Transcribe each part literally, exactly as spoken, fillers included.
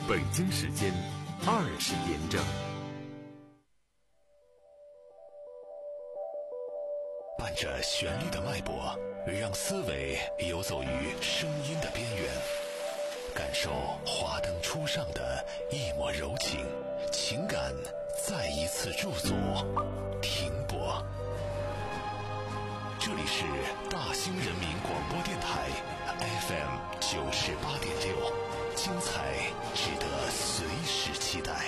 北京时间二十点整。 伴着旋律的脉搏，让思维游走于声音的边缘，感受华灯初上的一抹柔情，情感再一次驻足停泊。这里是大兴人民广播电台 F M 九十八点六，精彩值得随时期待。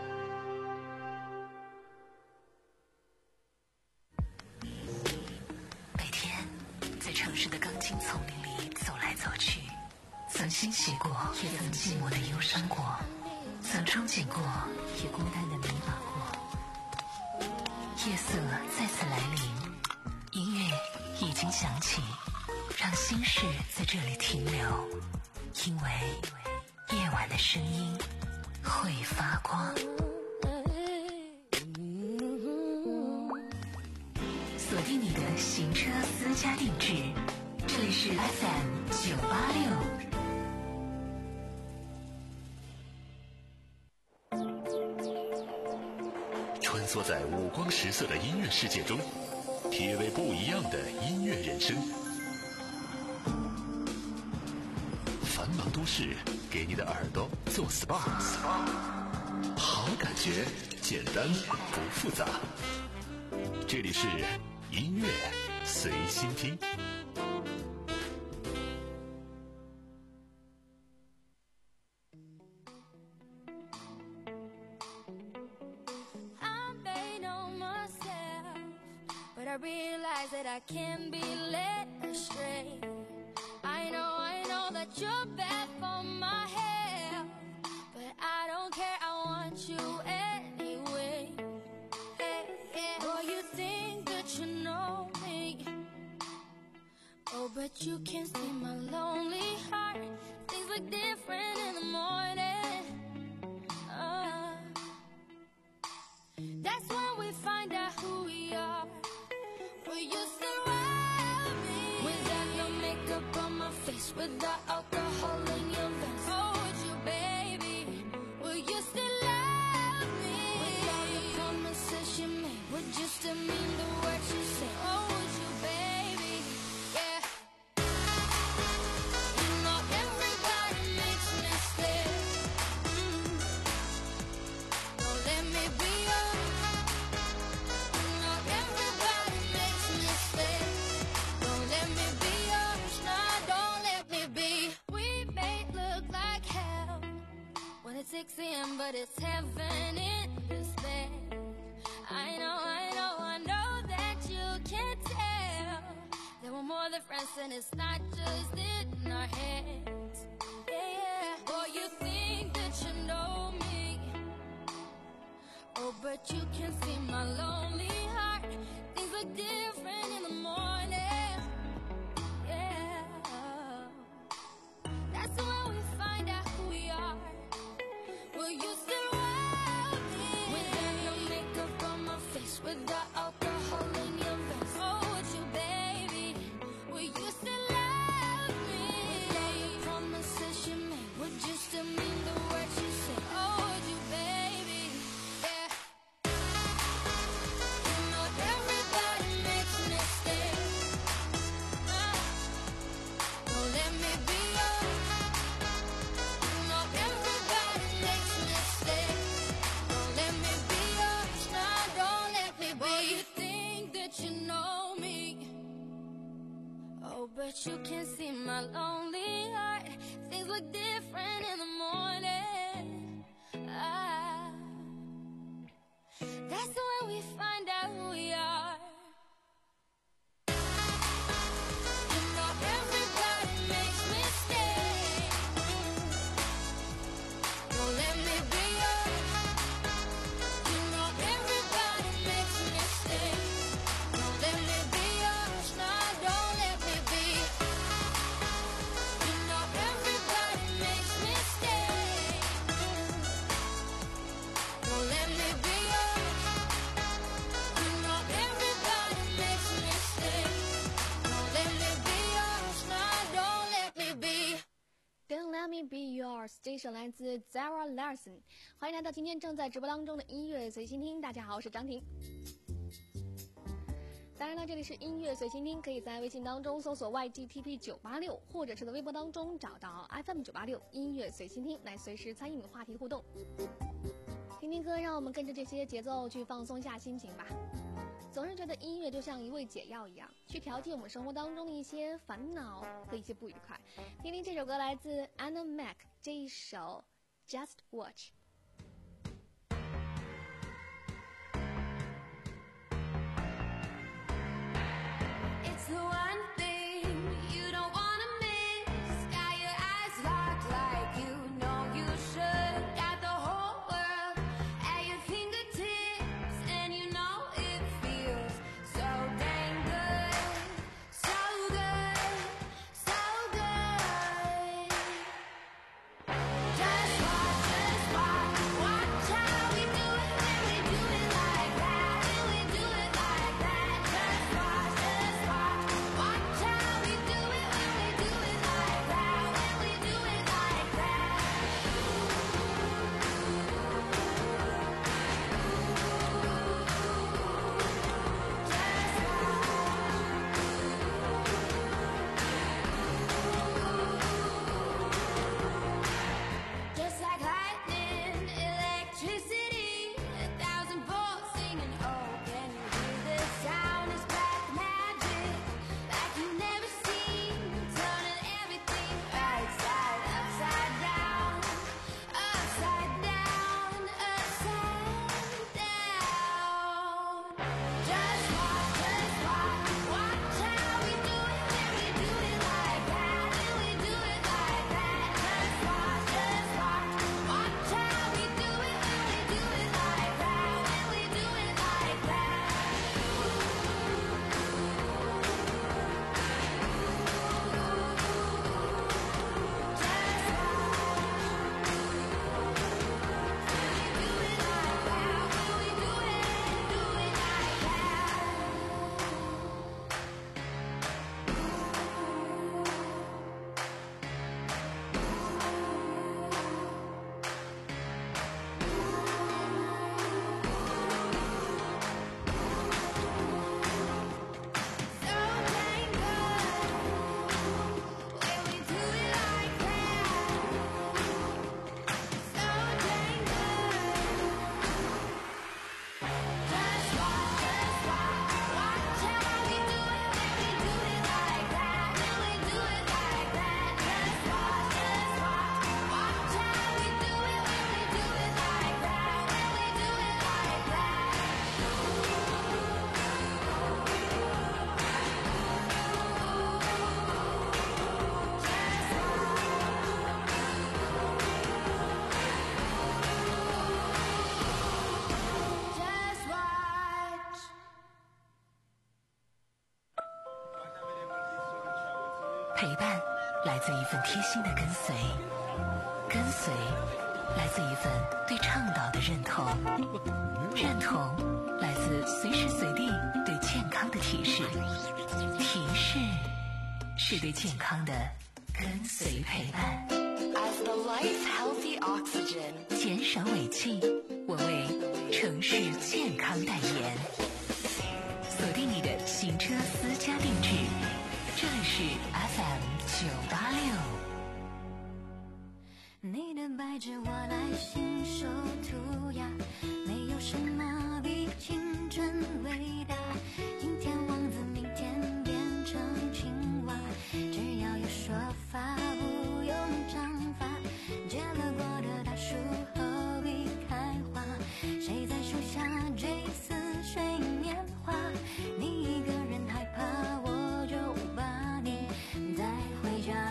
每天在城市的钢筋丛林里走来走去，曾欣喜过，也曾寂寞的忧伤过，曾憧憬过，也孤单的迷茫过。夜色再次来临，音乐已经响起，让心事在这里停留，因为夜晚的声音会发光。锁定你的行车私家定制，这里是 F M 九八六。 穿梭在五光十色的音乐世界中，体味不一样的音乐人生。繁忙都市给你的耳朵做 S P A， 好感觉简单不复杂。这里是音乐随心听。 I realize that I can't be led astray. I know, I know that you're bad for my health, but I don't care, I want you anyway. Hey, yeah. Oh, you think that you know me, oh, but you can't see my lonely heart. Things look different in the morning. uh, That's when we find out who we are. Will you still love me without no makeup on my face, without alcohol in your veins? Oh, would you, baby? Will you still love me without the promises you made? Would you still mean the words you say? Oh, would you, baby? Yeah. You know everybody makes mistakes. mm. Don't let me be yours. You know everybody makes mistakes. Don't let me be yours, nah, don't let me be. We may look like hell when it's six a.m. but it's heaven in this bed. I know, I know, I know that you can't tell that we're more than friends and it's not just in our heads. Yeah, boy, you think that you know me, oh, but you can see my lonely heart. Things look different in the morning. Yeah, that's when we find out who we are. Will you still love me without no makeup on my face, without alcohol in your veins? Oh, would you, baby? Will you still love me without the promises you made? Would you still mean the words you say? Oh, would you, baby? Yeah. You know everybody makes mistakes. uh, Don't let me be yours. You know everybody makes mistakes. Don't let me be yours, nah, don't let me be. Boy, you think that you know me, oh, but you can't see my lonely heart. Things look different in the morning. ah, That's when we find out who we are. You know everybody makes mistakes. Don't let me be yours. You know everybody makes mistakes. Don't let me be yours, nah, don't let me be. 这一首来自 Zara Larsson。 欢迎来到今天正在直播当中的音乐随心听，大家好，我是张婷。当然了，这里是音乐随心听，可以在微信当中搜索 Y G T P 九八六， 或者是在微博当中找到 F M 九八六 音乐随心听，来随时参与话题互动。听听歌，让我们跟着这些节奏去放松一下心情吧。总是觉得音乐就像一味解药一样，去调剂我们生活当中的一些烦恼和一些不愉快。听听这首歌，来自 Anna Mac 这一首 Just Watch。 It's the one thing you don't wanna miss. Got your eyes locked like you know you should. Got the whole world at your fingertips, and you know it feels so dang good, so good, so good. Just watch, just watch, watch how we do it when we do it like that, when we do it like that. Just watch, just watch, watch how we do it when we do it like that, when we do it like that. Just like lightning, electricity, a thousand bolts singing, oh, can you hear this sound? It's black magic, like you've never seen, turning everything right side, upside down, upside down, upside down. Just watch, just watch, watch how we do it when we do it like that, when we do it like that. Just watch, just watch, watch how we do it when we do it like that, when we do it like that. So dang good when we do it like that. So dang good. Just watch, just watch, watch how we do it when we do it like that, when we do it like that. Just watch, just watch, watch how we do it when we do it like that, when we do it like that. Just watch. 陪伴来自一份贴心的跟随，跟随来自一份对倡导的认同，认同来自随时随地对健康的提示，提示是对健康的跟随陪伴。As the life healthy oxygen， 减少尾气，我为城市健康代言。锁定你的行车私家定制，这里是 F M 九八六。 你的白纸我来信手涂鸦，没有什么比青春伟大。今天王子，明天变成青蛙，只要有说法，不用章法。结了果的大树何必开花？谁在树下追似水年华？你一个人害怕，我就把你带回家。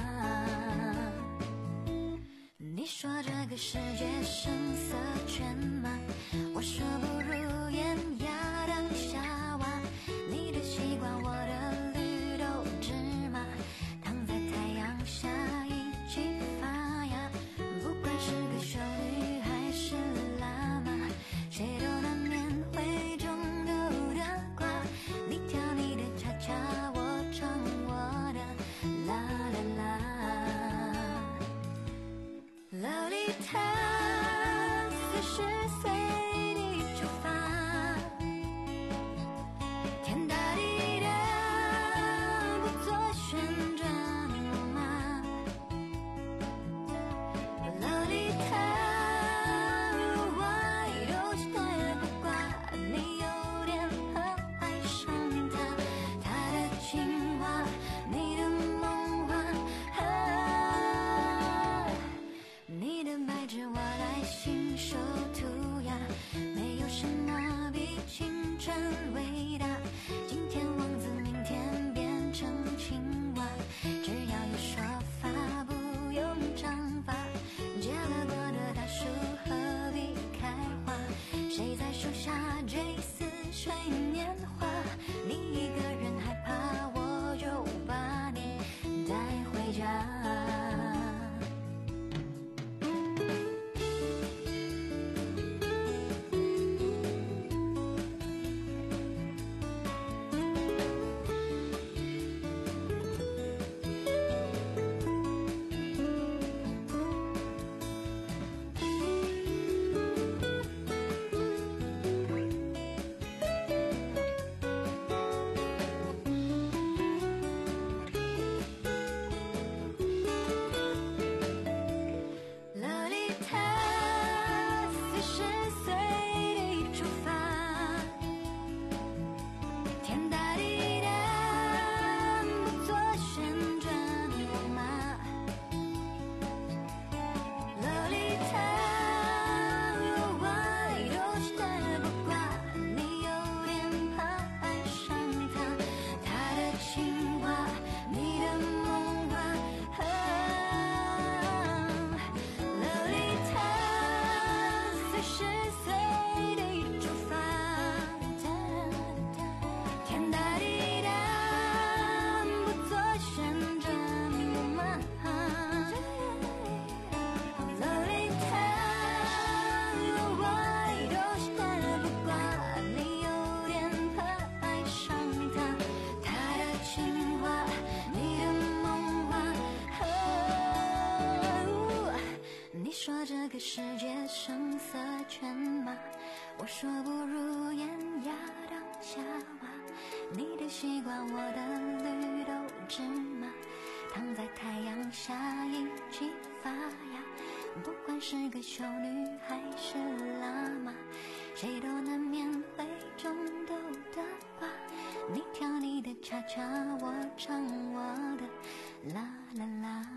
你说这个世界声色犬马，我说不如烟芽当夏娃。你的西瓜，我的绿豆芝麻，躺在太阳下一起发芽。不管是个修女还是喇嘛，谁都难免会中毒的瓜。你跳你的恰恰，我唱我的啦啦啦。Love 他随时随地出发，天大地大，不做旋转木马。洛丽塔，我有些不挂，你有点怕爱上他，他的情话，你的梦话，啊，你的白纸我来信手涂鸦，没有什么比青春伟大。今天王子，明天变成青蛙，只要有说法，不用章法。结了果的大树何必开花？谁在树下追似水年华？你一个人害怕，我就把你带回家。洛丽塔随时随地出发，天大地大，不做旋转木马。洛丽塔，我有些不挂，你有点怕爱上他，他的情话，你的梦话，啊，洛丽塔随时随地出发，天大地大，不做旋转木马。洛丽塔，我有些不挂，你有点怕爱上他，他的情话，你的梦话，啊，你说这个世界声色犬马，我说不如艳压当夏娃。你的西瓜，我的绿豆芝麻，躺在太阳下一起发芽。不管是个修女还是喇嘛，谁都难免会中毒的话。你跳你的恰恰，我唱我的啦啦啦。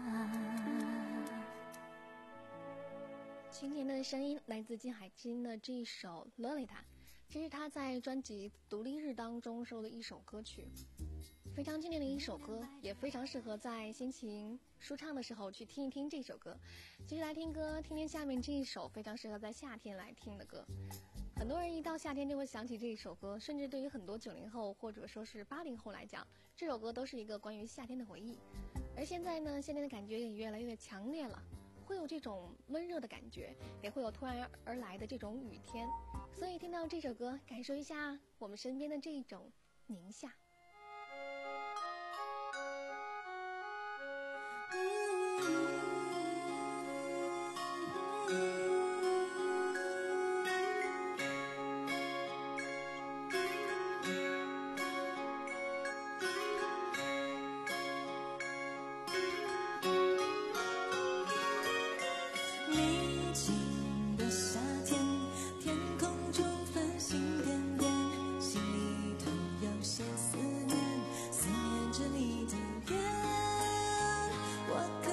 今年的声音来自金海心的这一首《洛丽塔》，这是他在专辑《独立日》当中收的一首歌曲，非常经典的一首歌，也非常适合在心情舒畅的时候去听一听这首歌。继续来听歌，听听下面这一首非常适合在夏天来听的歌。很多人一到夏天就会想起这一首歌，甚至对于很多九零后或者说是八零后来讲，这首歌都是一个关于夏天的回忆。而现在呢，夏天的感觉也越来越强烈了，会有这种温热的感觉，也会有突然而来的这种雨天，所以听到这首歌，感受一下我们身边的这种宁夏。 宁静的夏天，天空中繁星点点，心里头有些思念，思念着你的脸。我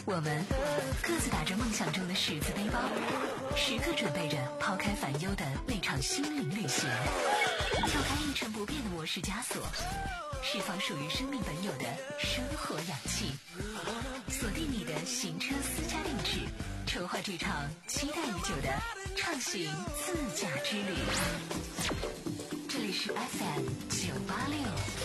我们各自打着梦想中的十字背包，时刻准备着抛开烦忧的那场心灵旅行，跳开一成不变的模式枷锁，释放属于生命本有的生活氧气，锁定你的行车私家定制，筹划这场期待已久的畅行自驾之旅。这里是 F M 九八六。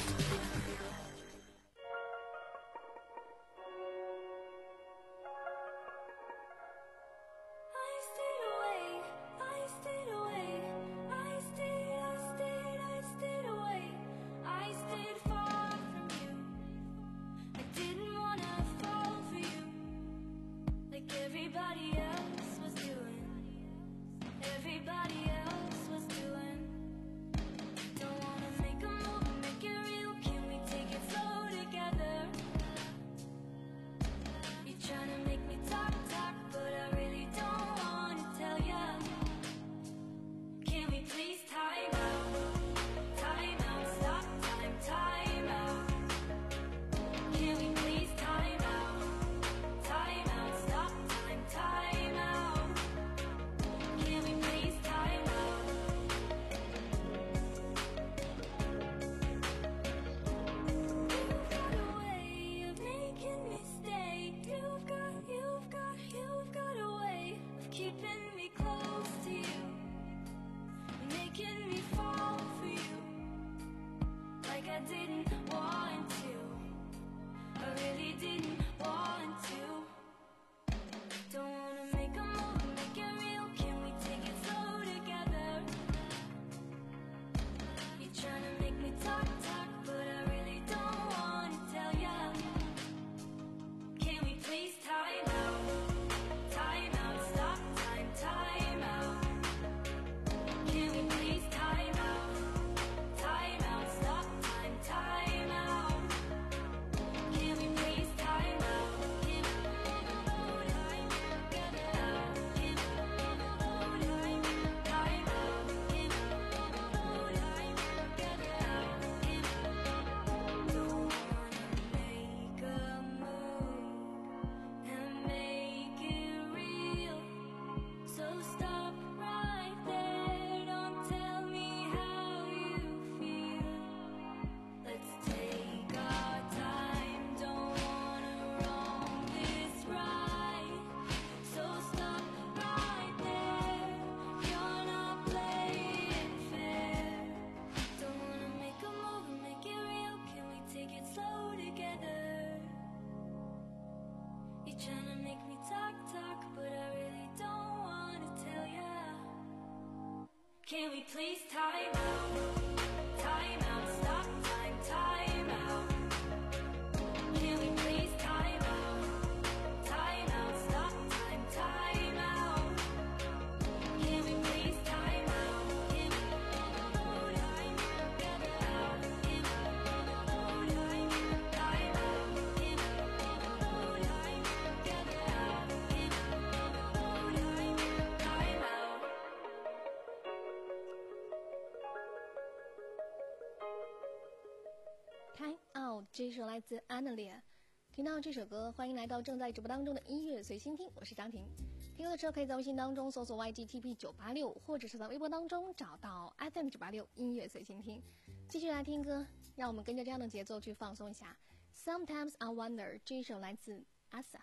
Can we please time out? Time out, stop time, time out. Can we please time out? Time out, stop time, time out. Can we please time out? Can we time out? Can we time out? Can we time out? Time Out 这首来自 Annalia。 听到这首歌，欢迎来到正在直播当中的音乐随心听，我是张婷。听歌的时候可以在微信当中搜索 Y G T P 九八六，或者是在微博当中找到 F M 九八六音乐随心听。继续来听歌，让我们跟着这样的节奏去放松一下。 Sometimes I Wonder 这一首来自 Asa。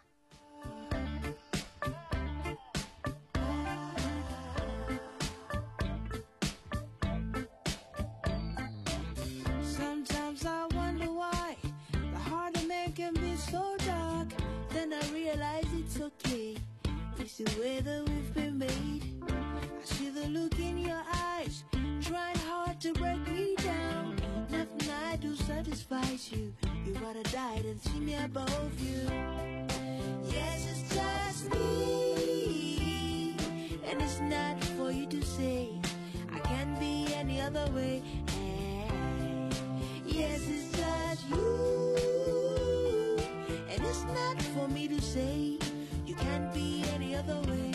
Sometimes I wonder why the heart of man can be so dark. Then I realize it's okay. It's the way that we've been made. I see the look in your eyes, trying hard to break me down. Nothing I do satisfies you. You wanna die and see me above you. Yes, it's just me, and it's not for you to say I can't be any other way. Yes, it's just you, and it's not for me to say you can't be any other way.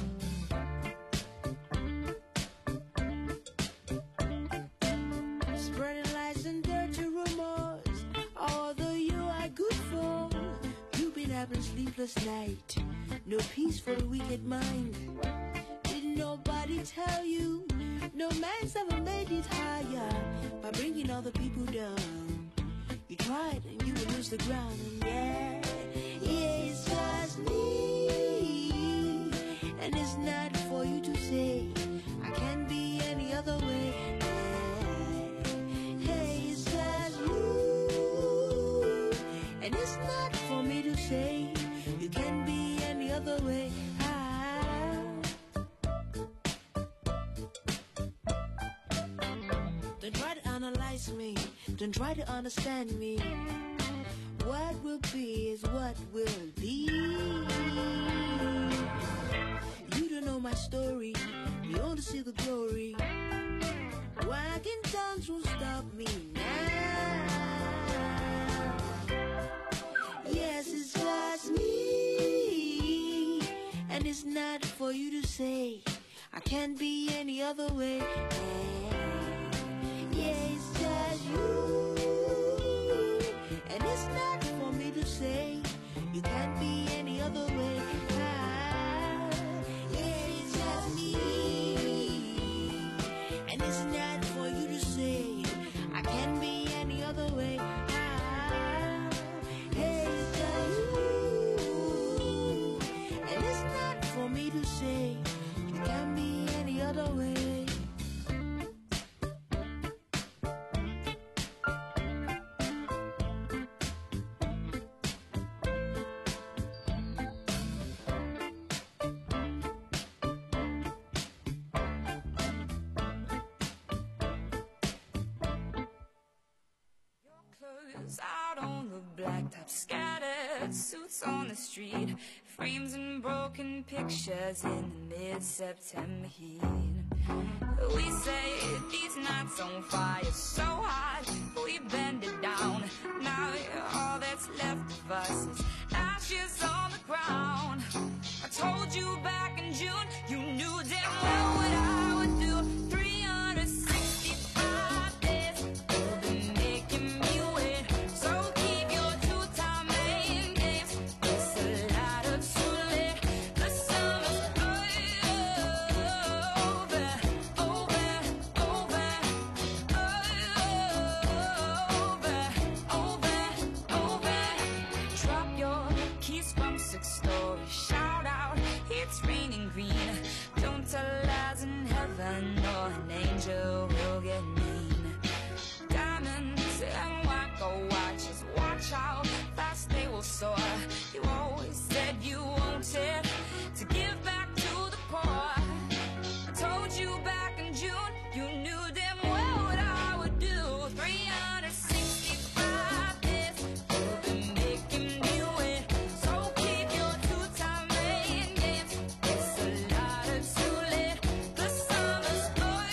Spreading lies and dirty rumors, although you are good for, you've been having sleep sleepless night, no peace for a wicked mind. Didn't nobody tell you? No man's ever made it higher by bringing other people down. You tried and you will lose the ground. And yeah, yeah, it's just me. And it's not for you to say I can't be any other way. Hey, it's just you. And it's not for me to say you can't be any other way. Don't try to analyze me, don't try to understand me. What will be is what will be. You don't know my story, you only see the glory. Wagging tongues won't stop me now. Yes, it's just me, and it's not for you to say I can't be any other way. Yeah, it's just you, and it's not for me to say you can't be any other way. Ah, yeah, it's just me, and it's not for you to say I can't be any other way. Ah, hey, it's just you, and it's not for me to say you can't be any other way. Out on the blacktop, scattered suits on the street, frames and broken pictures in the mid-September heat. We say these nights on fire, so hot we bend it down. Now all that's left of us is ashes on the ground. I told you back in June, you knew damn well what I would do. three hundred sixty-five days, you've been making me wait. So keep your two-time main games. It's a lot of too late. The summer's over, over, over, over, over, over. Drop your keys from sixth story. Shout out, it's raining green. Don't tell lies in heaven, or an angel will get mean. Diamonds and white gold watches, watch how fast they will soar. You always said you wanted to give back to the poor. I told you back in June, you knew damn well what I would do. three hundred sixty-five days, you've been making me wait. So keep your two-time main games. It's a lot of too late. The summer's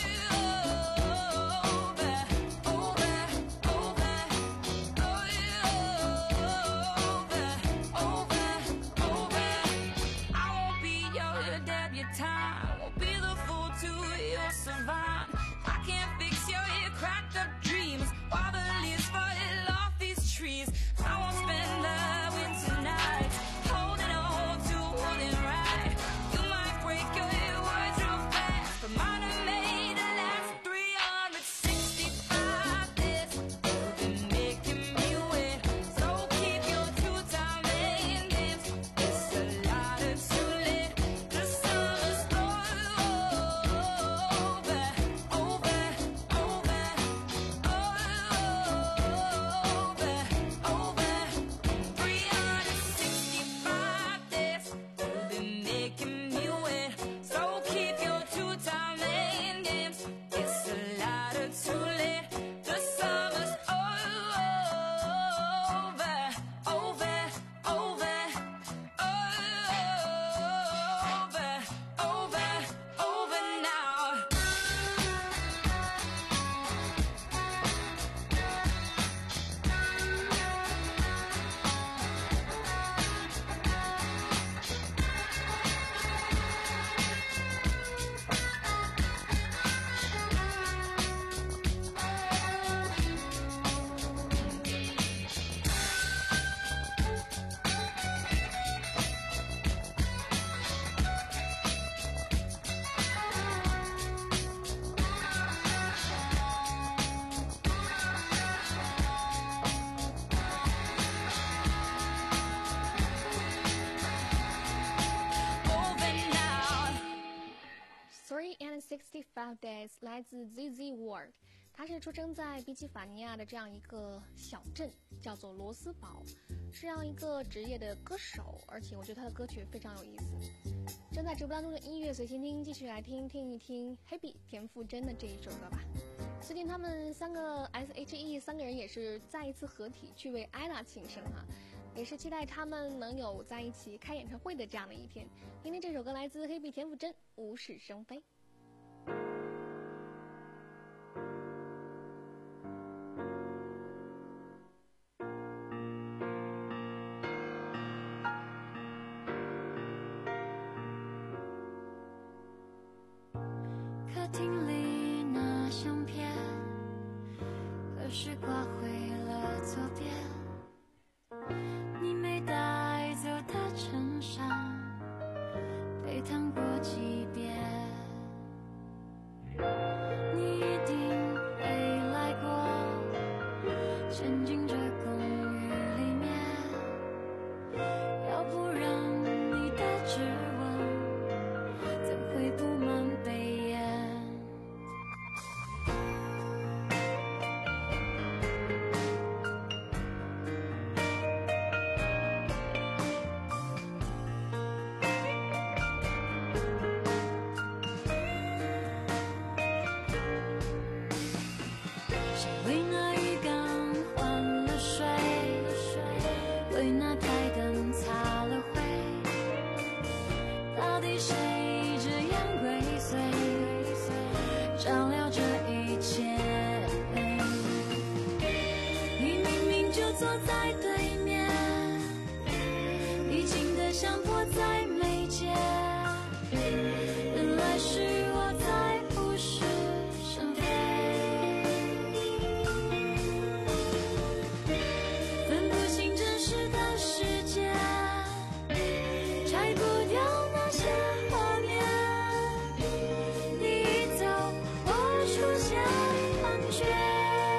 over, over, over, over, over, over. I won't be your debutante, won't be the fool to your savant. I can't fix your ear cracked up dreams while the leaves fall off these trees. I won't spend the winter nights holding on to holding right. You might break your words real fast, but mine are made to last. three hundred sixty-five days, you've been making me wait. So keep your two-time main games. It's a lot of too late. The summer's over, over, Three and Sixty-Five Days 来自 Z Z Ward， 他是出生在宾夕法尼亚的这样一个小镇，叫做罗斯堡，是这样一个职业的歌手，而且我觉得他的歌曲非常有意思。正在直播当中的音乐随心听，继续来听听一听 Hebe 田馥甄的这一首歌吧。最近他们三个 S H E 三个人也是再一次合体去为 ella 庆生哈、啊，也是期待他们能有在一起开演唱会的这样的一天。听听这首歌来自 Hebe 田馥甄《无事生非》。 客厅里那相片，可是挂回了左边。你没带走的衬衫，被烫过几遍。你一定会来过，沉浸着公寓里面。要不然你的指纹怎会布满背眼？为那浴缸换了水，为那台灯擦了灰，到底谁这样归随，照料这一切？你明明就坐在对面，已经的像迫在眉睫，原来是我在无事生非。分不清真实的世界，拆不掉那些画面。你一走，我出现幻觉。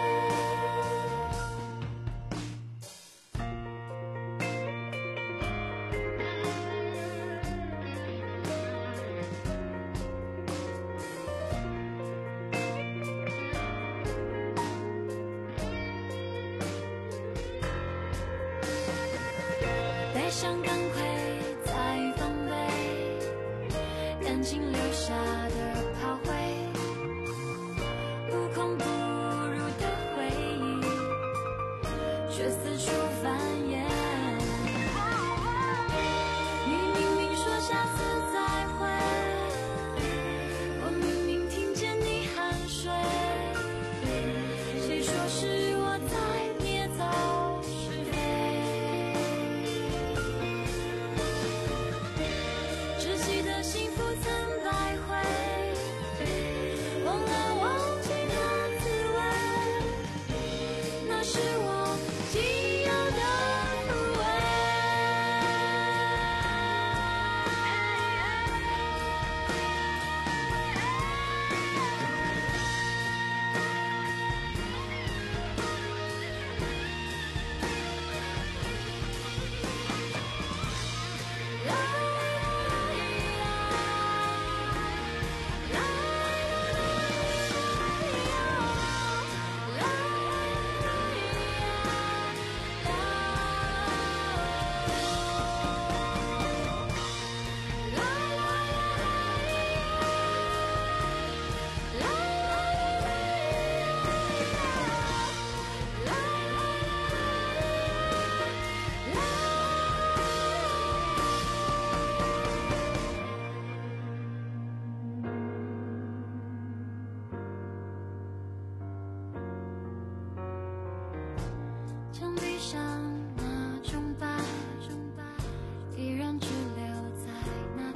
带上钢盔再防备，感情留下的炮灰，无孔不入的回忆，却四处繁衍。你明明说下次再会，我明明听见你酣睡，谁说是我在捏造是非？只记得幸福曾百回，忘了忘记的滋味，那是我既有的抚慰。墙壁上那种疤，依然只留在那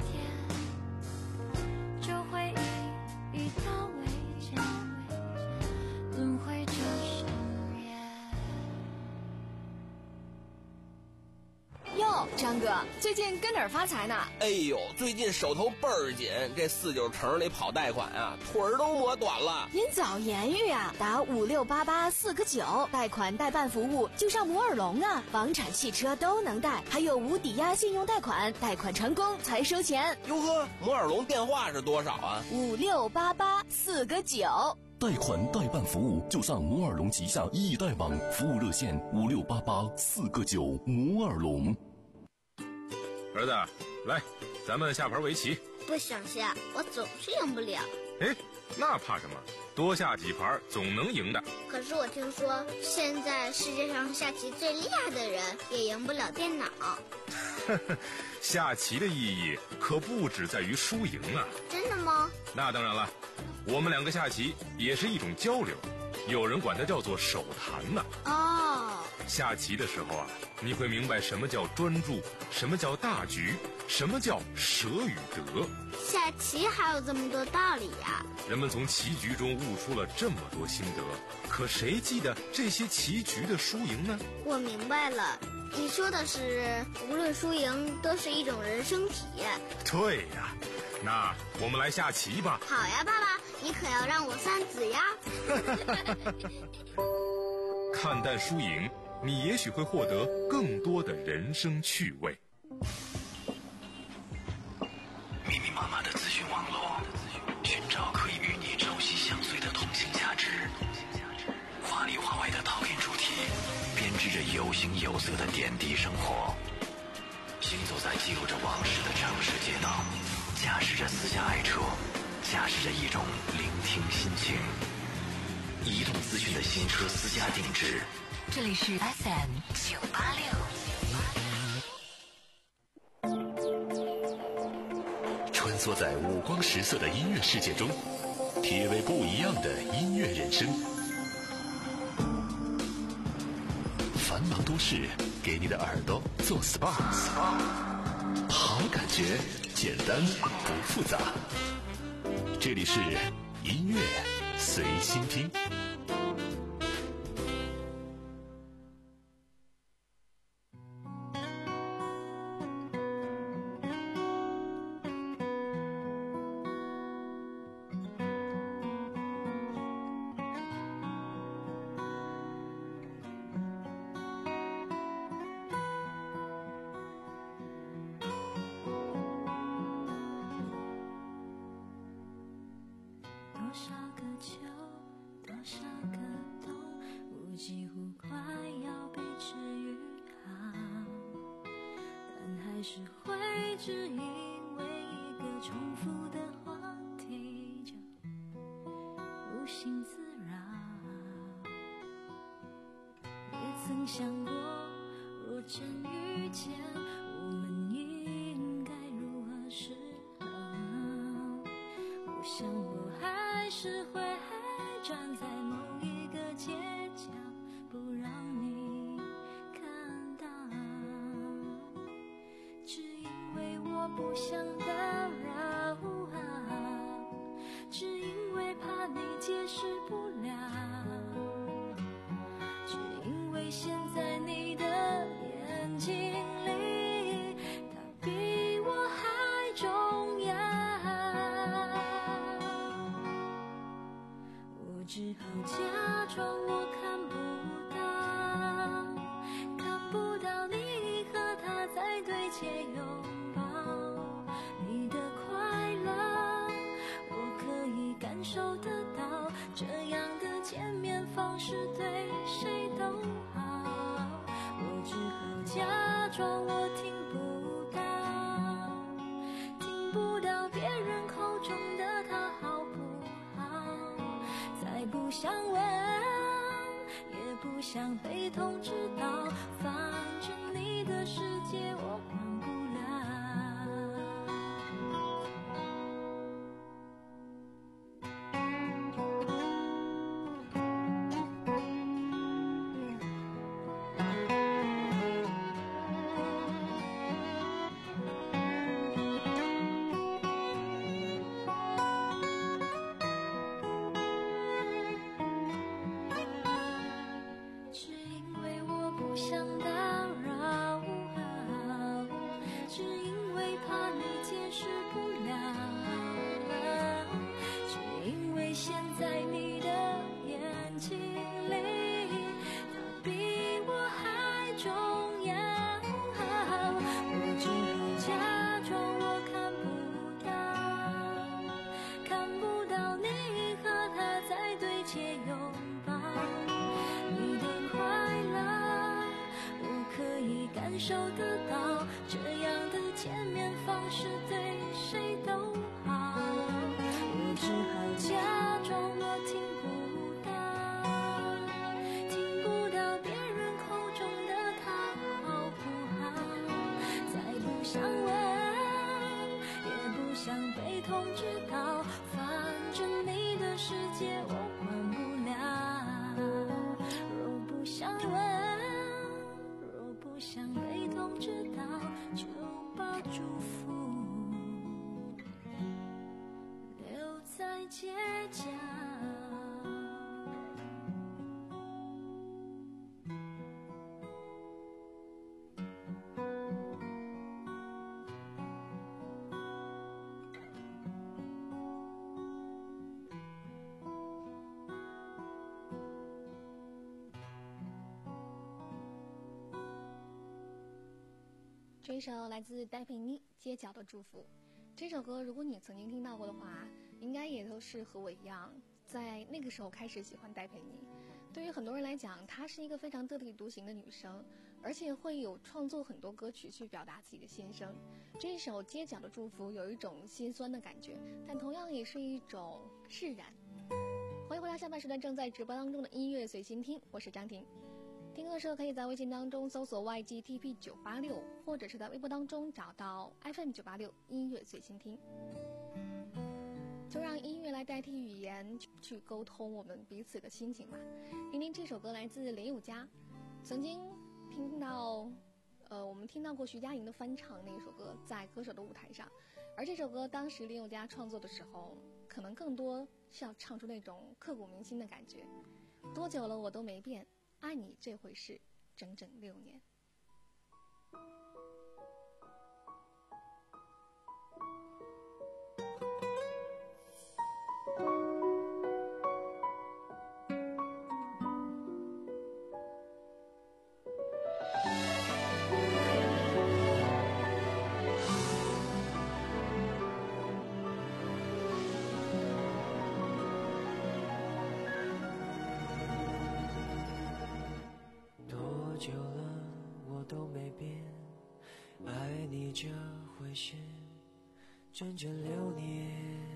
天，旧回忆一刀未剪，轮回这深夜。 哟， 哟，张哥，最近跟哪儿发财呢？ 哎呦，最近手头倍儿紧，这四九城里跑贷款啊，腿儿都磨短了。 您早言语啊，打五六八八四个九，贷款代办服务就上摩尔龙啊，房产、汽车都能贷，还有无抵押信用贷款，贷款成功才收钱。 哟呵，摩尔龙电话是多少啊？ 五六八八四个九。 贷款代办服务就上摩尔龙旗下易贷网，服务热线五六八八四个九。摩尔龙。 儿子，来，咱们下盘围棋。 不想下，我总是赢不了。 哎，那怕什么？多下几盘总能赢的。 可是我听说，现在世界上下棋最厉害的人也赢不了电脑。 下棋的意义可不只在于输赢啊！ 真的吗？ 那当然了，我们两个下棋也是一种交流，有人管它叫做手谈呢。 哦， 下棋的时候啊，你会明白什么叫专注，什么叫大局，什么叫舍与得。 下棋还有这么多道理呀！ 人们从棋局中悟出了这么多心得，可谁记得这些棋局的输赢呢？ 我明白了，你说的是无论输赢都是一种人生体验。 对呀，那我们来下棋吧。 好呀，爸爸，你可要让我三子呀。 看淡输赢，你也许会获得更多的人生趣味。 密密麻麻的资讯网络，寻找可以与你朝夕相随的同性价值。华里华外的讨厌主题，编织着有形有色的点滴生活。行走在记录着往事的城市街道，驾驶着私家爱车，驾驶着一种聆听心情。移动资讯的新车私家定制， 这里是 F M 九八六。 穿梭在五光十色的音乐世界中，体味不一样的音乐人生。繁忙都市，给你的耳朵做 S P A， 好感觉，简单不复杂。这里是音乐随心听。 多少个秋，多少个冬，我几乎快要被治愈好，但还是会只因为一个重复的话题就无心自扰。也曾想过，若真遇见，我们应该如何是好？我想我还是会站在某一个街角，不让你看到，只因为我不想打扰，只因为怕你解释不了，只因为现在你的眼睛里，它比我还重要。我只好假装我看不到，看不到你和他在对街拥抱，你的快乐我可以感受得到，这样的见面方式对谁都好。我只好假装我听不到，听不到别人口中的他好不好，再不想问，也不想被通知到，反正你的世界我管不了。只因为我不想打扰， 且拥抱。你的快乐我可以感受得到，这样的见面方式对谁都好。我只好假装我听不到，听不到别人口中的他好不好。再不想问，也不想被通知到，反正你的世界我管不了。若不想问，若不想被通知到，就把祝福留在街角。 这一首来自戴佩妮《街角的祝福》。这首歌如果你曾经听到过的话，应该也都是和我一样在那个时候开始喜欢戴佩妮。对于很多人来讲，她是一个非常特立独行的女生，而且会有创作很多歌曲去表达自己的心声。这一首《街角的祝福》有一种心酸的感觉，但同样也是一种释然。欢迎回到下半时段正在直播当中的音乐随心听，我是张婷。听歌的时候可以在微信当中搜索 Y G T P 九八六， 或者是在微博当中找到 F M 九八六 音乐随心听。就让音乐来代替语言去沟通我们彼此的心情吧。听听这首歌来自林宥嘉。曾经听到呃，我们听到过徐佳莹的翻唱那一首歌在歌手的舞台上，而这首歌当时林宥嘉创作的时候可能更多是要唱出那种刻骨铭心的感觉。多久了我都没变，爱你这回事整整六年。 久了我都没变，爱你这回事整整六年。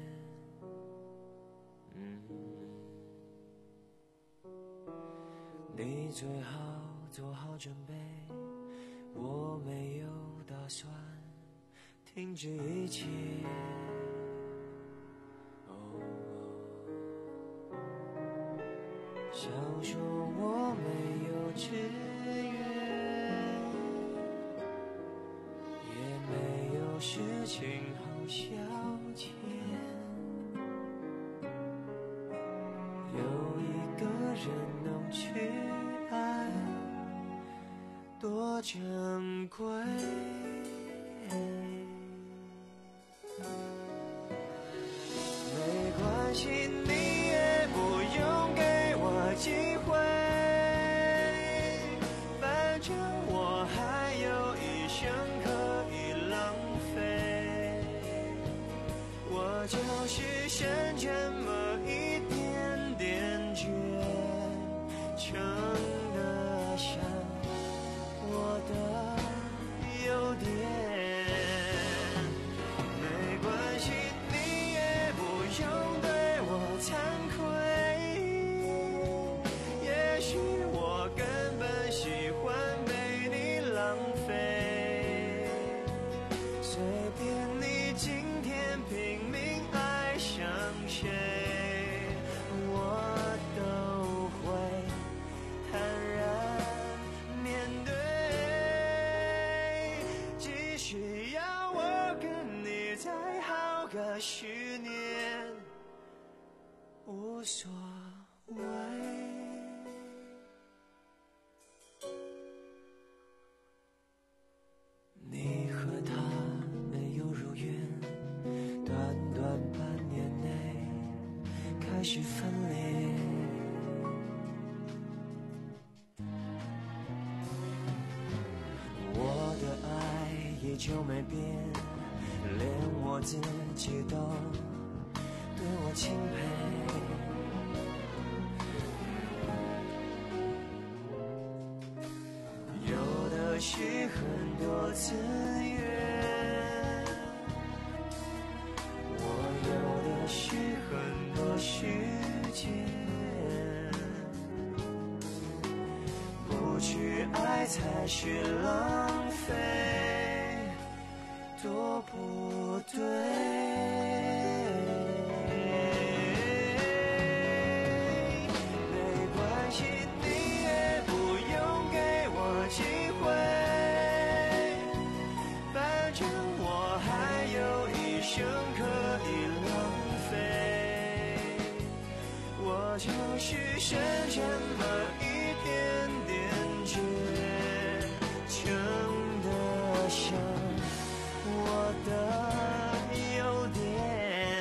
嗯，你最好做好准备，我没有打算停止一切。哦，想说我没有志事情好消遣，有一个人能去爱，多珍贵。没关系，你也不用给我机会，反正我还有一生可以浪费。我就是剩这么一点点倔，撑得下我的优点。没关系，你也不用对我惭愧，也许我根本喜欢被你浪费。随便你今天拼命爱上谁，我都会坦然面对。只需要我跟你再好个十年，无所谓。你和他没有如愿，短短半年内开始分裂。我的爱依旧没变，连我自己都对我钦佩。 爱才是浪费，多不对。没关系，你也不用给我机会，反正我还有一生可以浪费，我就是剩这么一点点倔强的像我的优点。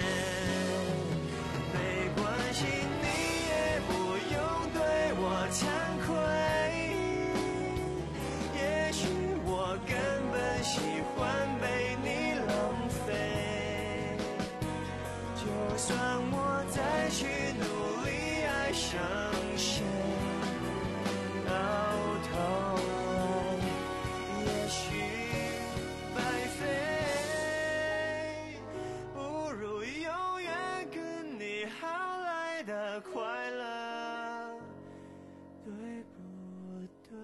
没关系，你也不用对我惭愧，也许我根本喜欢被你浪费，就算我再去努力爱上谁，到头来也许白费，不如永远跟你好来的快乐，对不对？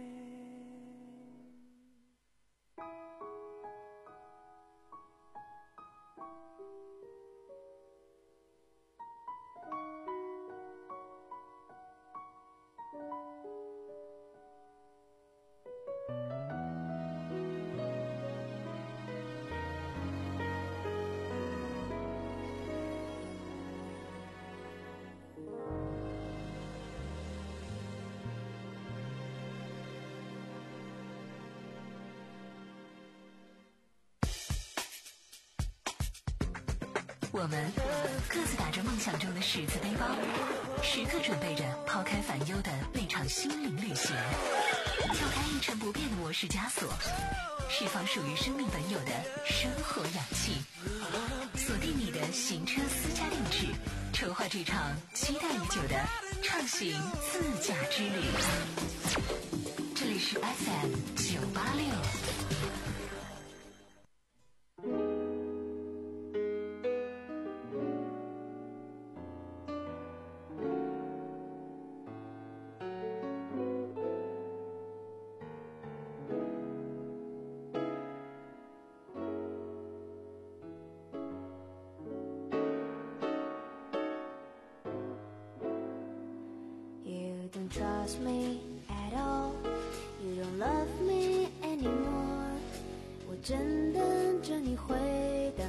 我们各自打着梦想中的十字背包，时刻准备着抛开烦忧的那场心灵旅行，跳开一成不变的模式枷锁，释放属于生命本有的生活氧气，锁定你的行车私家定制，筹划这场期待已久的畅行自驾之旅。这里是 F M 九八六。 You don't trust me at all, you don't love me anymore. 我正等着你回答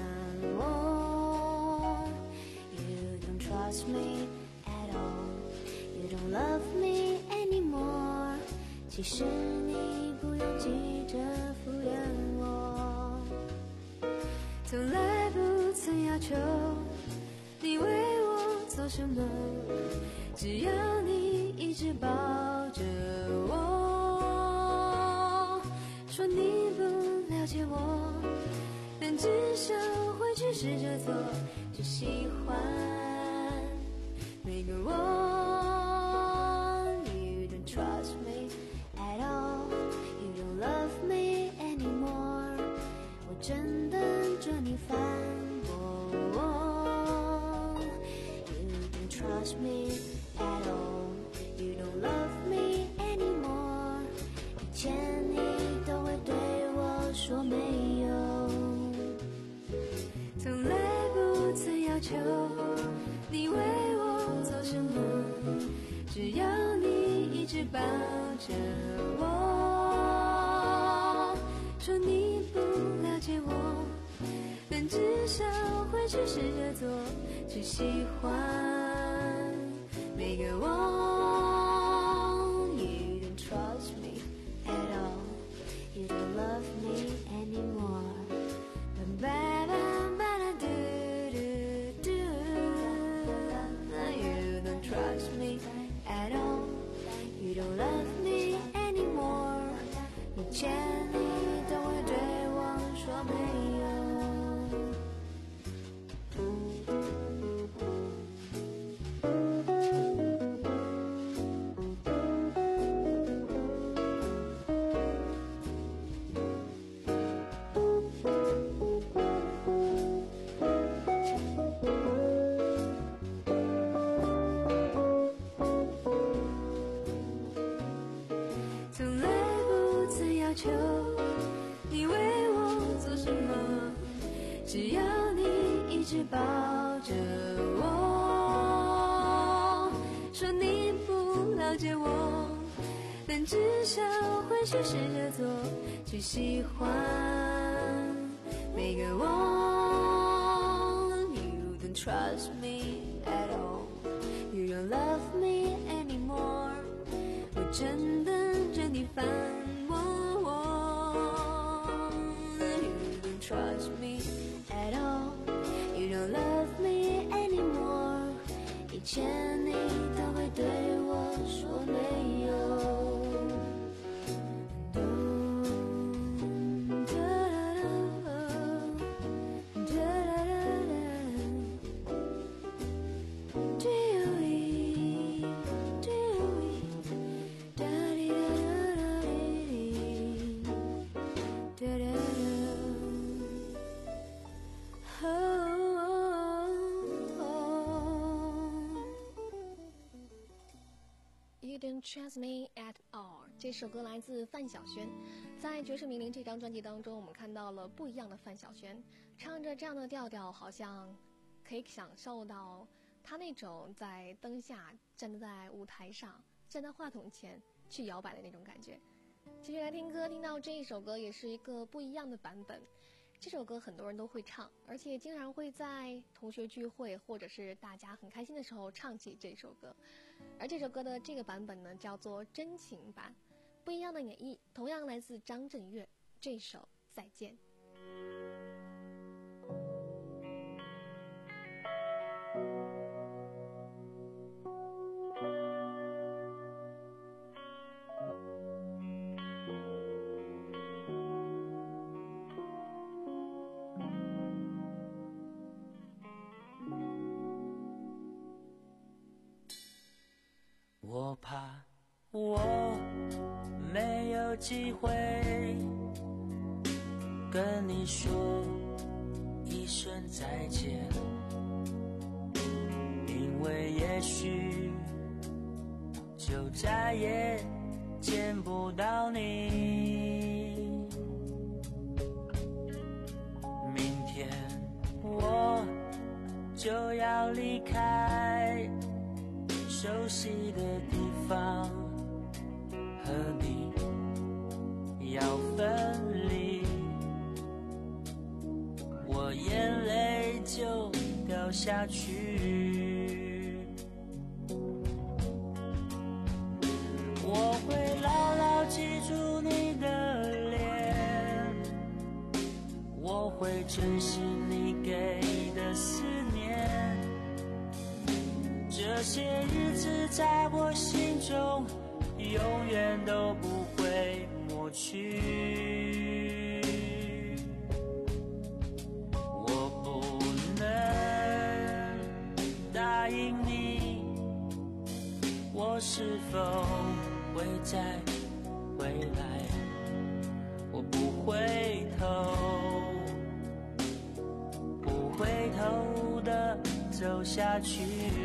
我。You don't trust me at all, you don't love me anymore. 其实你不用急着敷衍我，从来不曾要求你为我做什么，只要你一直抱着我，说你不了解我，但至少会去试着做，只喜欢每个我。You don't trust me at all, you don't love me anymore. 我正等着你反驳我。You don't trust me at all, you don't love me anymore. 以前你都会对我说没有，从来不曾要求你为我做什么，只要你一直抱着我，说你不了解我，但至少会去试着做，去喜欢每个我。You don't trust me at all, you don't love me anymore. Ba ba ba da do do do. You don't trust me at all, you don't love me anymore. 以前你都会对我说没有。 说你不了解我，但至少会去试着做，去喜欢每个我。You don't trust me at all, you don't love me anymore， 我真等着你烦我。You don't trust me at all, you don't love me anymore， 以前你都会对我说没有。 Trust me at all， 这首歌来自范晓萱。在《绝世名伶》这张专辑当中，我们看到了不一样的范晓萱，唱着这样的调调，好像可以享受到她那种在灯下站在舞台上，站在话筒前去摇摆的那种感觉。继续来听歌，听到这一首歌也是一个不一样的版本。这首歌很多人都会唱，而且经常会在同学聚会或者是大家很开心的时候唱起这首歌。而这首歌的这个版本呢，叫做真情版，不一样的演绎，同样来自张震岳，这首《再见》。 我怕我没有机会跟你说一声再见，因为也许就再也见不到你。明天我就要离开熟悉的地方，和你要分离，我眼泪就掉下去。我会牢牢记住你的脸，我会珍惜你给的思念，这些日子在我心中永远都不会抹去。我不能答应你，我是否会再回来，我不回头，不回头的走下去。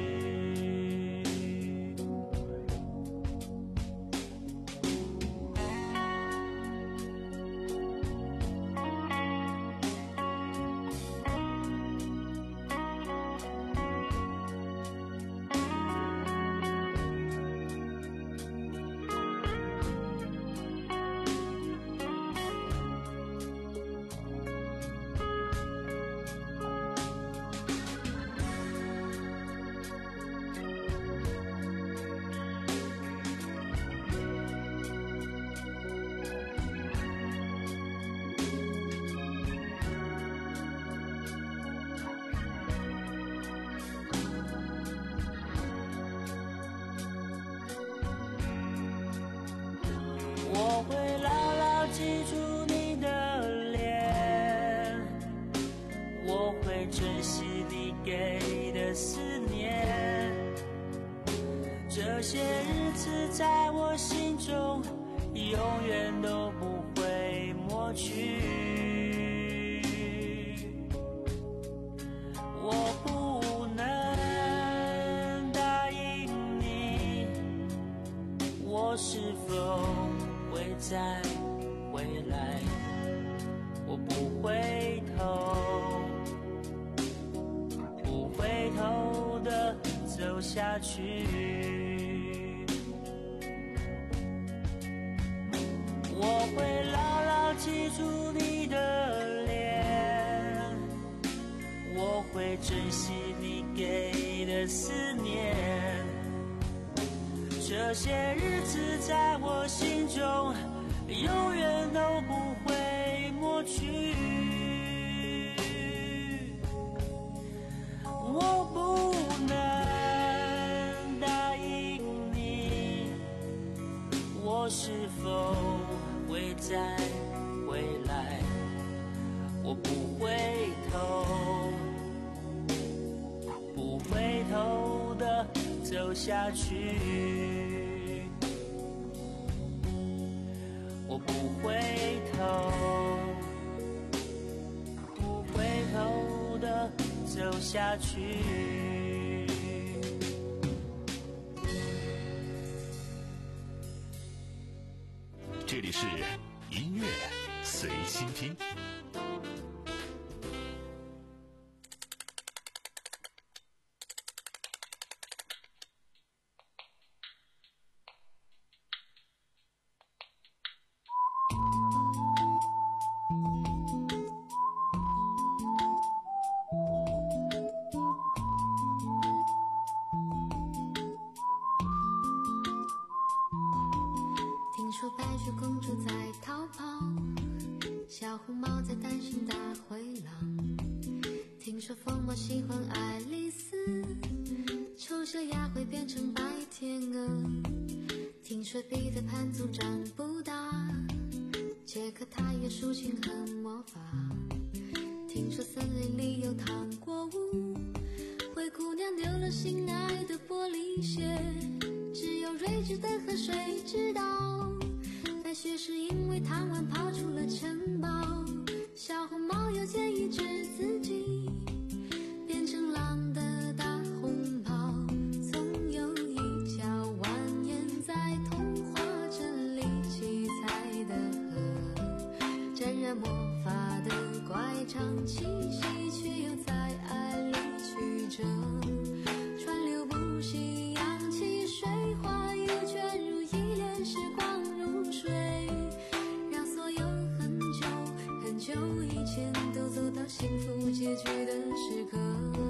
我会牢牢记住你的脸，我会珍惜你给的思念，这些日子在我心中永远都不会抹去。我不能答应你，我是否会再回来，我不回头，不回头的走下去。 记住你的脸，我会珍惜你给的思念。这些日子在我心中永远都不会抹去。我不能答应你，我是否会再回来？我不回头，不回头的走下去。我不回头，不回头的走下去。 这里是音乐随心听。 听说白雪公主在逃跑，小红帽在担心大灰狼。听说疯帽喜欢爱丽丝，丑小鸭会变成白天鹅。听说彼得潘组长不大，杰克他也抒情和魔法。听说森林里有糖果屋，灰姑娘丢了心爱的玻璃鞋，只有睿智的河水知道，白雪是因为贪玩跑出了城堡。小红帽又建议治自己变成狼的大红袍，总有一条蜿蜒在童话镇里七彩的河，沾染魔法的乖张气息，却又在爱里曲折，川流不息，扬起水花，又卷入一帘时光如水，让所有很久很久以前都走到幸福结局的时刻。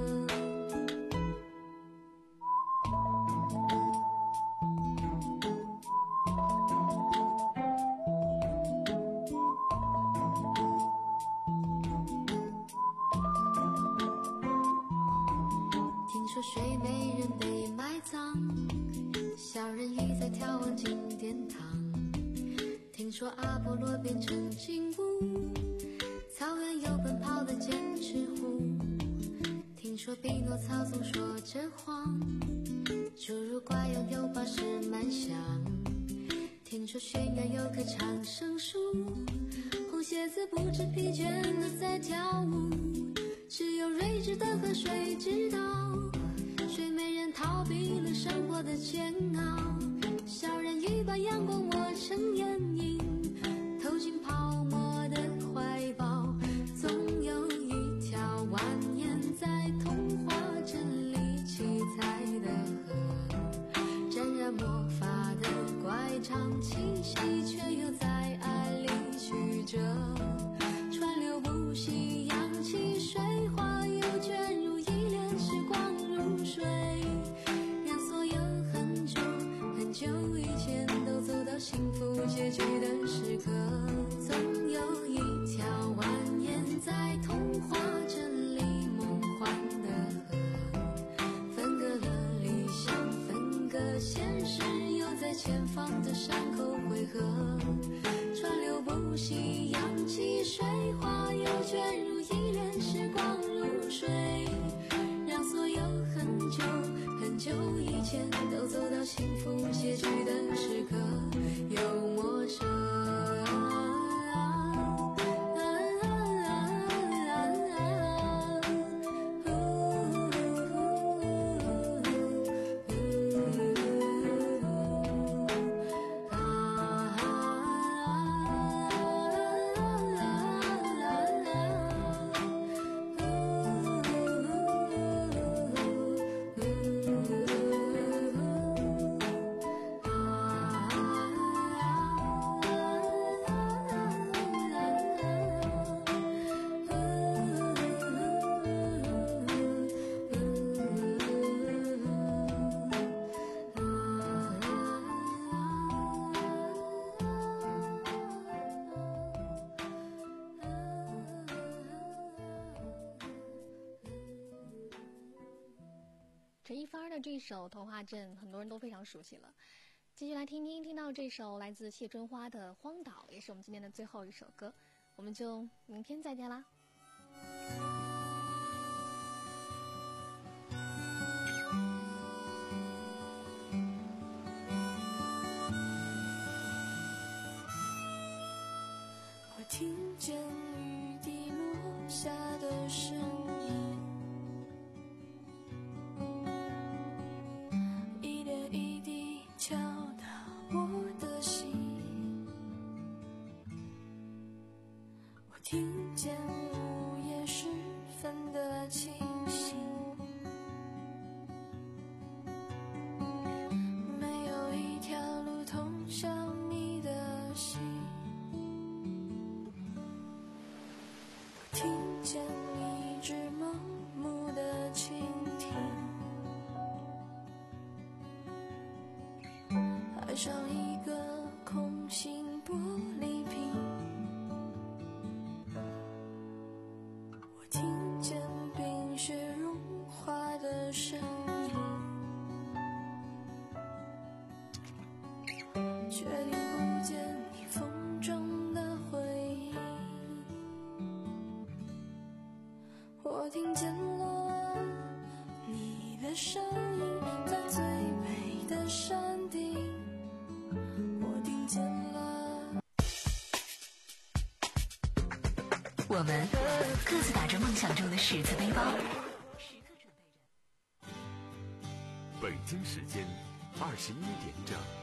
听说睡美人被埋葬，小人鱼在眺望金殿堂。听说阿波罗变成金乌，草原有奔跑的剑齿虎。听说匹诺曹总说着谎，侏儒怪拥有宝石满箱。听说悬崖有棵长生树，红鞋子不知疲倦地在跳舞，只有睿智的河水知道，睡美人逃避了生活的煎熬，小人鱼把阳光握成眼影，投进泡沫的怀抱，总有一条蜿蜒在童话镇里七彩的河，沾染魔法的乖张气息，却又在爱里曲折，川流不息，扬起水花，又卷入一帘时光如水，让所有很久很久以前都走到幸福结局的时刻。总有一条蜿蜒在童话镇里梦幻的河，分隔了理想，分隔现实，又在前方的山口汇合，川流不息，扬起水花，又卷入一帘时光如水，让所有很久很久以前都走到幸福结局的时刻。有陌生啊陈一发的这首《桃花镇》，很多人都非常熟悉了。继续来听听，听到这首来自谢春花的《荒岛》，也是我们今天的最后一首歌，我们就明天再见啦。 我听见雨滴落下的声音，一点一滴敲打我的心。我听见午夜时分的清醒，没有一条路通向你的心。听见一只盲目的蜻蜓，爱上一个空心玻璃瓶。我听见冰雪融化的声音，确定不见你风中的回忆。我听见了你的声音，在最美的山顶。我听见了， 我们各自打着梦想中的十字背包。 北京时间二十一点整。